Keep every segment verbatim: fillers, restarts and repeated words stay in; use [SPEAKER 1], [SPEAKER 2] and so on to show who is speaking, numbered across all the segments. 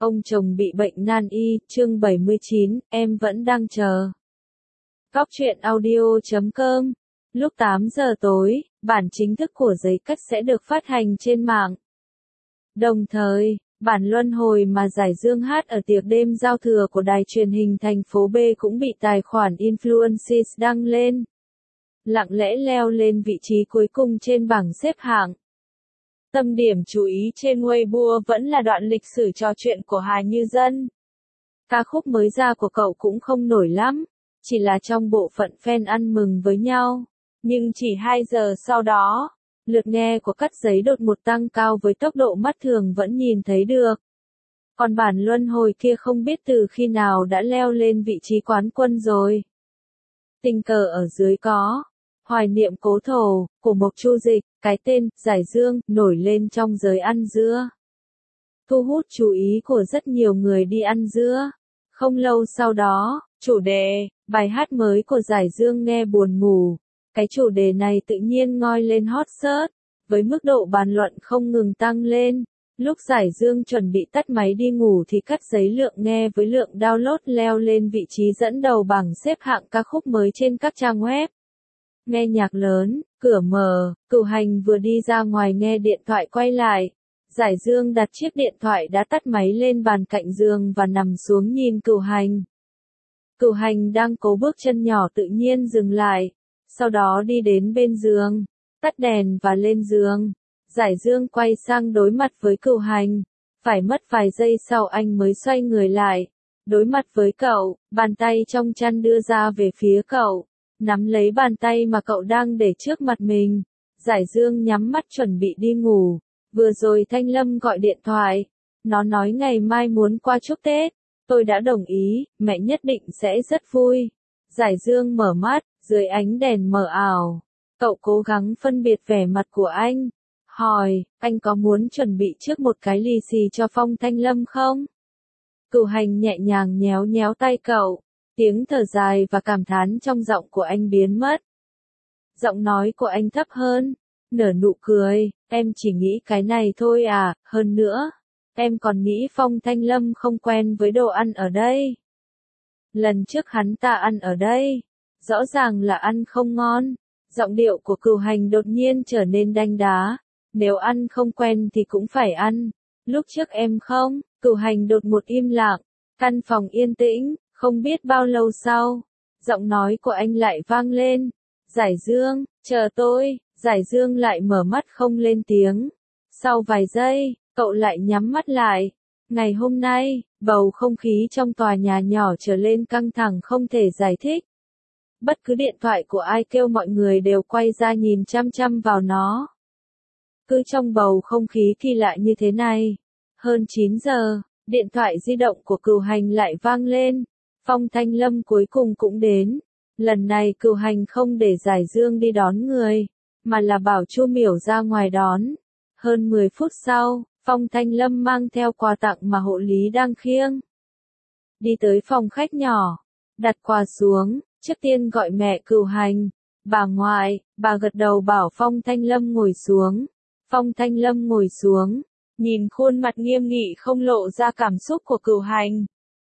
[SPEAKER 1] Ông chồng bị bệnh nan y, chương bảy mươi chín, em vẫn đang chờ. Góc truyện audio chấm com. Lúc tám giờ tối, bản chính thức của giấy cắt sẽ được phát hành trên mạng. Đồng thời, bản luân hồi mà Giải Dương hát ở tiệc đêm giao thừa của đài truyền hình thành phố B cũng bị tài khoản Influences đăng lên. Lặng lẽ leo lên vị trí cuối cùng trên bảng xếp hạng. Tâm điểm chú ý trên Weibo vẫn là đoạn lịch sử trò chuyện của Hà Như Dân. Ca khúc mới ra của cậu cũng không nổi lắm, chỉ là trong bộ phận fan ăn mừng với nhau. Nhưng chỉ hai giờ sau đó, lượt nghe của Cắt Giấy đột ngột tăng cao với tốc độ mắt thường vẫn nhìn thấy được. Còn bản luân hồi kia không biết từ khi nào đã leo lên vị trí quán quân rồi. Tình cờ ở dưới có Hoài niệm cố thổ, của Mộc Chu Dịch, cái tên, Giải Dương, nổi lên trong giới ăn dưa. Thu hút chú ý của rất nhiều người đi ăn dưa. Không lâu sau đó, chủ đề, bài hát mới của Giải Dương nghe buồn ngủ. Cái chủ đề này tự nhiên ngoi lên hot search, với mức độ bàn luận không ngừng tăng lên. Lúc Giải Dương chuẩn bị tắt máy đi ngủ thì Cắt Giấy lượng nghe với lượng download leo lên vị trí dẫn đầu bảng xếp hạng ca khúc mới trên các trang web. Nghe nhạc lớn, cửa mở, Cửu Hành vừa đi ra ngoài nghe điện thoại quay lại. Giải Dương đặt chiếc điện thoại đã tắt máy lên bàn cạnh giường và nằm xuống nhìn Cửu Hành. Cửu Hành đang cố bước chân nhỏ tự nhiên dừng lại, sau đó đi đến bên giường, tắt đèn và lên giường. Giải Dương quay sang đối mặt với Cửu Hành, phải mất vài giây sau anh mới xoay người lại, đối mặt với cậu, bàn tay trong chăn đưa ra về phía cậu. Nắm lấy bàn tay mà cậu đang để trước mặt mình. Giải Dương nhắm mắt chuẩn bị đi ngủ. Vừa rồi Thanh Lâm gọi điện thoại. Nó nói ngày mai muốn qua chúc Tết. Tôi đã đồng ý, mẹ nhất định sẽ rất vui. Giải Dương mở mắt, dưới ánh đèn mờ ảo. Cậu cố gắng phân biệt vẻ mặt của anh. Hỏi, anh có muốn chuẩn bị trước một cái lì xì cho Phong Thanh Lâm không? Cửu Hành nhẹ nhàng nhéo nhéo tay cậu. Tiếng thở dài và cảm thán trong giọng của anh biến mất. Giọng nói của anh thấp hơn, nở nụ cười, em chỉ nghĩ cái này thôi à, hơn nữa, em còn nghĩ Phong Thanh Lâm không quen với đồ ăn ở đây. Lần trước hắn ta ăn ở đây, rõ ràng là ăn không ngon. Giọng điệu của Cửu Hành đột nhiên trở nên đanh đá, nếu ăn không quen thì cũng phải ăn. Lúc trước em không, Cửu Hành đột ngột im lặng, căn phòng yên tĩnh. Không biết bao lâu sau, giọng nói của anh lại vang lên. Giải Dương, chờ tôi. Giải Dương lại mở mắt không lên tiếng. Sau vài giây, cậu lại nhắm mắt lại. Ngày hôm nay, bầu không khí trong tòa nhà nhỏ trở lên căng thẳng không thể giải thích. Bất cứ điện thoại của ai kêu mọi người đều quay ra nhìn chăm chăm vào nó. Cứ trong bầu không khí kỳ lạ như thế này. Hơn chín giờ, điện thoại di động của Cửu Hành lại vang lên. Phong Thanh Lâm cuối cùng cũng đến. Lần này Cửu Hành không để Giải Dương đi đón người, mà là bảo Chu Miểu ra ngoài đón. Hơn mười phút sau, Phong Thanh Lâm mang theo quà tặng mà hộ lý đang khiêng. Đi tới phòng khách nhỏ, đặt quà xuống, trước tiên gọi mẹ Cửu Hành. Bà ngoại, bà gật đầu bảo Phong Thanh Lâm ngồi xuống. Phong Thanh Lâm ngồi xuống, nhìn khuôn mặt nghiêm nghị không lộ ra cảm xúc của Cửu Hành.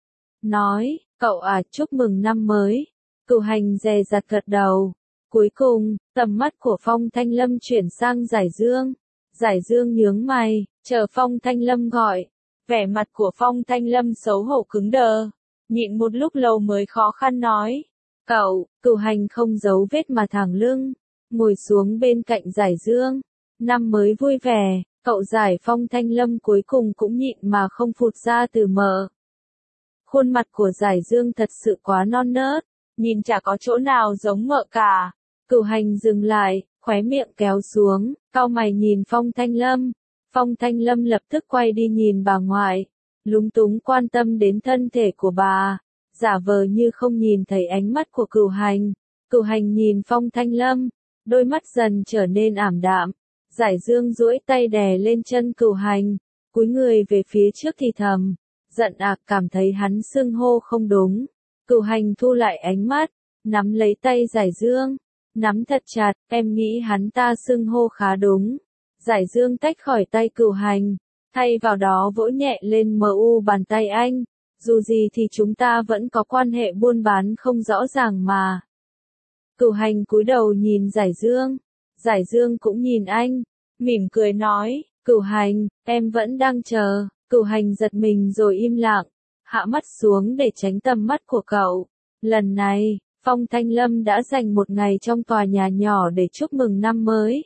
[SPEAKER 1] Nói, cậu à, chúc mừng năm mới. Cửu Hành dè dặt gật đầu. Cuối cùng, tầm mắt của Phong Thanh Lâm chuyển sang Giải Dương. Giải Dương nhướng mày, chờ Phong Thanh Lâm gọi. Vẻ mặt của Phong Thanh Lâm xấu hổ cứng đờ. Nhịn một lúc lâu mới khó khăn nói. Cậu, Cửu Hành không giấu vết mà thẳng lưng. Ngồi xuống bên cạnh Giải Dương. Năm mới vui vẻ, cậu Giải. Phong Thanh Lâm cuối cùng cũng nhịn mà không phụt ra từ mờ. Khuôn mặt của Giải Dương thật sự quá non nớt, nhìn chả có chỗ nào giống mợ cả. Cửu Hành dừng lại, khóe miệng kéo xuống, cau mày nhìn Phong Thanh Lâm. Phong Thanh Lâm lập tức quay đi nhìn bà ngoại, lúng túng quan tâm đến thân thể của bà, giả vờ như không nhìn thấy ánh mắt của Cửu Hành. Cửu Hành nhìn Phong Thanh Lâm, đôi mắt dần trở nên ảm đạm. Giải Dương duỗi tay đè lên chân Cửu Hành, cúi người về phía trước thì thầm. Giận ạc cảm thấy hắn xưng hô không đúng. Cửu Hành thu lại ánh mắt, nắm lấy tay Giải Dương, nắm thật chặt, em nghĩ hắn ta xưng hô khá đúng. Giải Dương tách khỏi tay Cửu Hành, thay vào đó vỗ nhẹ lên mờ u bàn tay anh, dù gì thì chúng ta vẫn có quan hệ buôn bán không rõ ràng mà. Cửu Hành cúi đầu nhìn Giải Dương, Giải Dương cũng nhìn anh, mỉm cười nói, Cửu Hành, em vẫn đang chờ. Cửu Hành giật mình rồi im lặng, hạ mắt xuống để tránh tầm mắt của cậu. Lần này, Phong Thanh Lâm đã dành một ngày trong tòa nhà nhỏ để chúc mừng năm mới.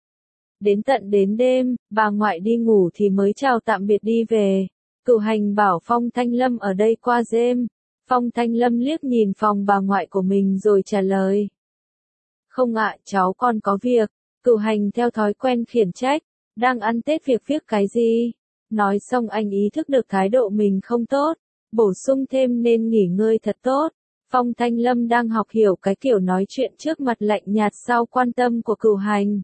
[SPEAKER 1] Đến tận đến đêm, bà ngoại đi ngủ thì mới chào tạm biệt đi về. Cửu Hành bảo Phong Thanh Lâm ở đây qua đêm. Phong Thanh Lâm liếc nhìn phòng bà ngoại của mình rồi trả lời. Không ạ, cháu còn có việc. Cửu Hành theo thói quen khiển trách, đang ăn Tết việc viết cái gì? Nói xong anh ý thức được thái độ mình không tốt, bổ sung thêm nên nghỉ ngơi thật tốt. Phong Thanh Lâm đang học hiểu cái kiểu nói chuyện trước mặt lạnh nhạt sau quan tâm của Cửu Hành.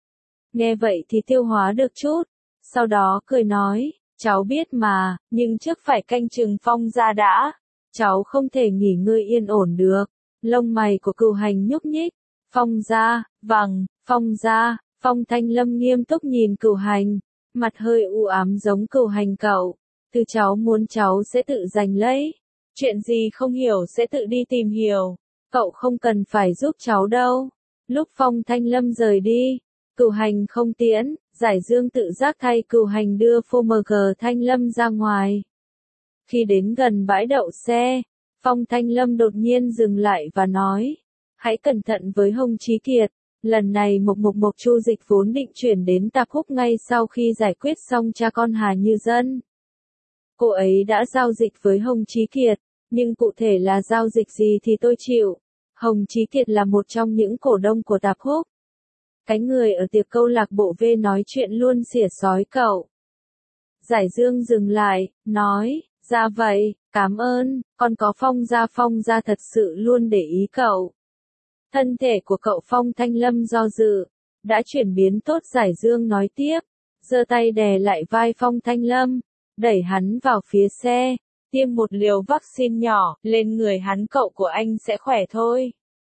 [SPEAKER 1] Nghe vậy thì tiêu hóa được chút, sau đó cười nói, cháu biết mà, nhưng trước phải canh chừng Phong gia đã, cháu không thể nghỉ ngơi yên ổn được. Lông mày của Cửu Hành nhúc nhích, Phong gia, vâng, Phong gia. Phong Thanh Lâm nghiêm túc nhìn Cửu Hành, mặt hơi u ám giống Cửu Hành cậu, từ cháu muốn cháu sẽ tự giành lấy, chuyện gì không hiểu sẽ tự đi tìm hiểu, cậu không cần phải giúp cháu đâu. Lúc Phong Thanh Lâm rời đi, Cửu Hành không tiễn, Giải Dương tự giác thay Cửu Hành đưa phô mờ gờ Thanh Lâm ra ngoài. Khi đến gần bãi đậu xe, Phong Thanh Lâm đột nhiên dừng lại và nói, hãy cẩn thận với Hồng Chí Kiệt. Lần này Mộc Mộc Mộc Chu Dịch vốn định chuyển đến Tạp Khúc ngay sau khi giải quyết xong cha con Hà Như Dân. Cô ấy đã giao dịch với Hồng Chí Kiệt, nhưng cụ thể là giao dịch gì thì tôi chịu. Hồng Chí Kiệt là một trong những cổ đông của Tạp Khúc. Cái người ở tiệc câu lạc bộ V nói chuyện luôn xỉa xói cậu. Giải Dương dừng lại, nói, ra vậy, cảm ơn, còn có Phong gia Phong gia thật sự luôn để ý cậu. Thân thể của cậu Phong Thanh Lâm do dự, đã chuyển biến tốt. Giải Dương nói tiếp, giơ tay đè lại vai Phong Thanh Lâm, đẩy hắn vào phía xe, tiêm một liều vaccine nhỏ, lên người hắn cậu của anh sẽ khỏe thôi.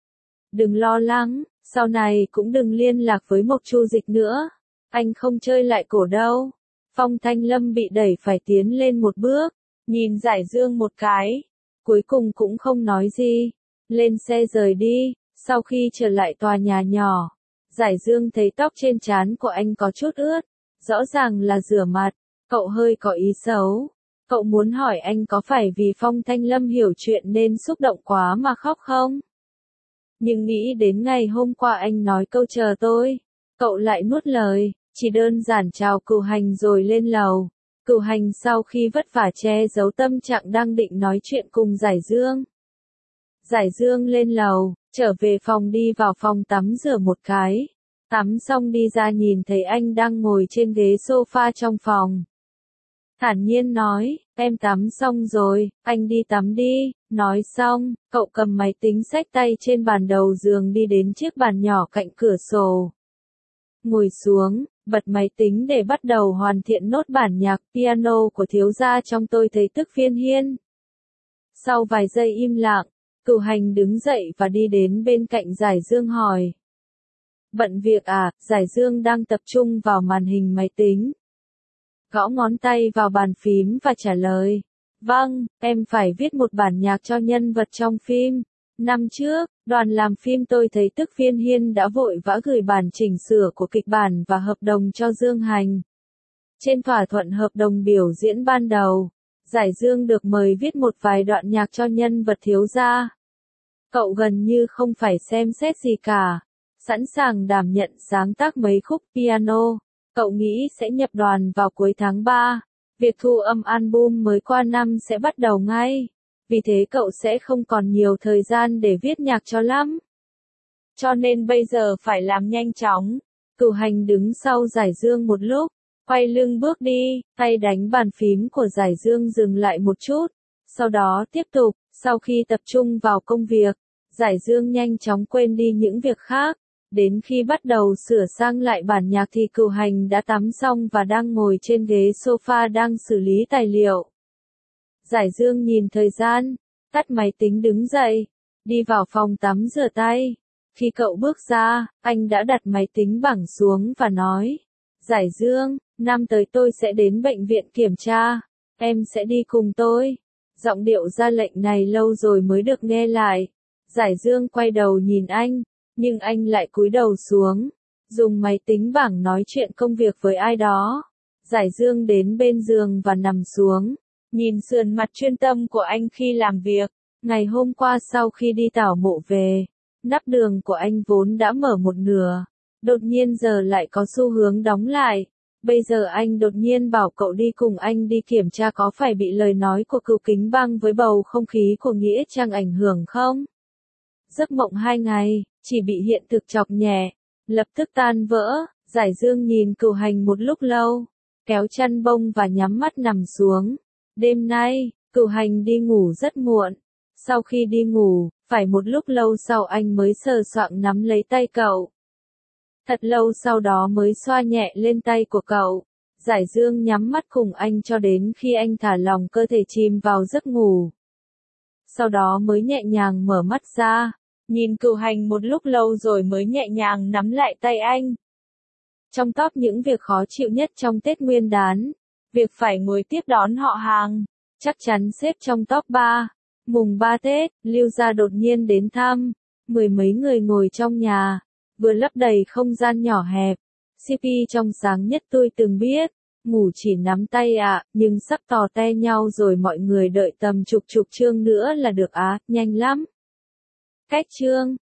[SPEAKER 1] Đừng lo lắng, sau này cũng đừng liên lạc với Mộc Chu Dịch nữa, anh không chơi lại cổ đâu. Phong Thanh Lâm bị đẩy phải tiến lên một bước, nhìn Giải Dương một cái, cuối cùng cũng không nói gì, lên xe rời đi. Sau khi trở lại tòa nhà nhỏ, Giải Dương thấy tóc trên trán của anh có chút ướt, rõ ràng là rửa mặt, cậu hơi có ý xấu. Cậu muốn hỏi anh có phải vì Phong Thanh Lâm hiểu chuyện nên xúc động quá mà khóc không? Nhưng nghĩ đến ngày hôm qua anh nói câu chờ tôi, cậu lại nuốt lời, chỉ đơn giản chào Cửu Hành rồi lên lầu. Cửu Hành sau khi vất vả che giấu tâm trạng đang định nói chuyện cùng Giải Dương. Giải Dương lên lầu, trở về phòng đi vào phòng tắm rửa một cái. Tắm xong đi ra nhìn thấy anh đang ngồi trên ghế sofa trong phòng. Thản nhiên nói, em tắm xong rồi, anh đi tắm đi. Nói xong, cậu cầm máy tính xách tay trên bàn đầu giường đi đến chiếc bàn nhỏ cạnh cửa sổ. Ngồi xuống, bật máy tính để bắt đầu hoàn thiện nốt bản nhạc piano của thiếu gia trong Tôi Thấy Tức Phiên Hiên. Sau vài giây im lặng, Cửu Hành đứng dậy và đi đến bên cạnh Giải Dương hỏi. Bận việc à? Giải Dương đang tập trung vào màn hình máy tính. Gõ ngón tay vào bàn phím và trả lời. Vâng, em phải viết một bản nhạc cho nhân vật trong phim. Năm trước, đoàn làm phim Tôi Thấy Tức Phiên Hiên đã vội vã gửi bản chỉnh sửa của kịch bản và hợp đồng cho Dương Hành. Trên thỏa thuận hợp đồng biểu diễn ban đầu, Giải Dương được mời viết một vài đoạn nhạc cho nhân vật thiếu gia. Cậu gần như không phải xem xét gì cả, sẵn sàng đảm nhận sáng tác mấy khúc piano. Cậu nghĩ sẽ nhập đoàn vào cuối tháng ba, việc thu âm album mới qua năm sẽ bắt đầu ngay, vì thế cậu sẽ không còn nhiều thời gian để viết nhạc cho lắm. Cho nên bây giờ phải làm nhanh chóng. Cửu Hành đứng sau Giải Dương một lúc, quay lưng bước đi, tay đánh bàn phím của Giải Dương dừng lại một chút, sau đó tiếp tục. Sau khi tập trung vào công việc, Giải Dương nhanh chóng quên đi những việc khác. Đến khi bắt đầu sửa sang lại bản nhạc thì Cửu Hành đã tắm xong và đang ngồi trên ghế sofa đang xử lý tài liệu. Giải Dương nhìn thời gian, tắt máy tính đứng dậy, đi vào phòng tắm rửa tay. Khi cậu bước ra, anh đã đặt máy tính bảng xuống và nói, Giải Dương, năm tới tôi sẽ đến bệnh viện kiểm tra, em sẽ đi cùng tôi. Giọng điệu ra lệnh này lâu rồi mới được nghe lại. Giải Dương quay đầu nhìn anh, nhưng anh lại cúi đầu xuống, dùng máy tính bảng nói chuyện công việc với ai đó. Giải Dương đến bên giường và nằm xuống, nhìn sườn mặt chuyên tâm của anh khi làm việc. Ngày hôm qua sau khi đi tảo mộ về, nắp đường của anh vốn đã mở một nửa, đột nhiên giờ lại có xu hướng đóng lại. Bây giờ anh đột nhiên bảo cậu đi cùng anh đi kiểm tra, có phải bị lời nói của Cửu Kính Băng với bầu không khí của Nghĩa Trang ảnh hưởng không? Giấc mộng hai ngày, chỉ bị hiện thực chọc nhẹ, lập tức tan vỡ. Giải Dương nhìn Cửu Hành một lúc lâu, kéo chăn bông và nhắm mắt nằm xuống. Đêm nay, Cửu Hành đi ngủ rất muộn. Sau khi đi ngủ, phải một lúc lâu sau anh mới sờ soạng nắm lấy tay cậu. Thật lâu sau đó mới xoa nhẹ lên tay của cậu. Giải Dương nhắm mắt cùng anh cho đến khi anh thả lỏng cơ thể chìm vào giấc ngủ. Sau đó mới nhẹ nhàng mở mắt ra, nhìn Cửu Hành một lúc lâu rồi mới nhẹ nhàng nắm lại tay anh. Trong top những việc khó chịu nhất trong Tết Nguyên đán, việc phải ngồi tiếp đón họ hàng, chắc chắn xếp trong top ba. Mùng ba Tết, Lưu gia đột nhiên đến thăm, mười mấy người ngồi trong nhà, vừa lấp đầy không gian nhỏ hẹp. xê pê trong sáng nhất tôi từng biết, ngủ chỉ nắm tay ạ, à, nhưng sắp tò te nhau rồi mọi người đợi tầm chục chục chương nữa là được á, nhanh lắm. Cách chương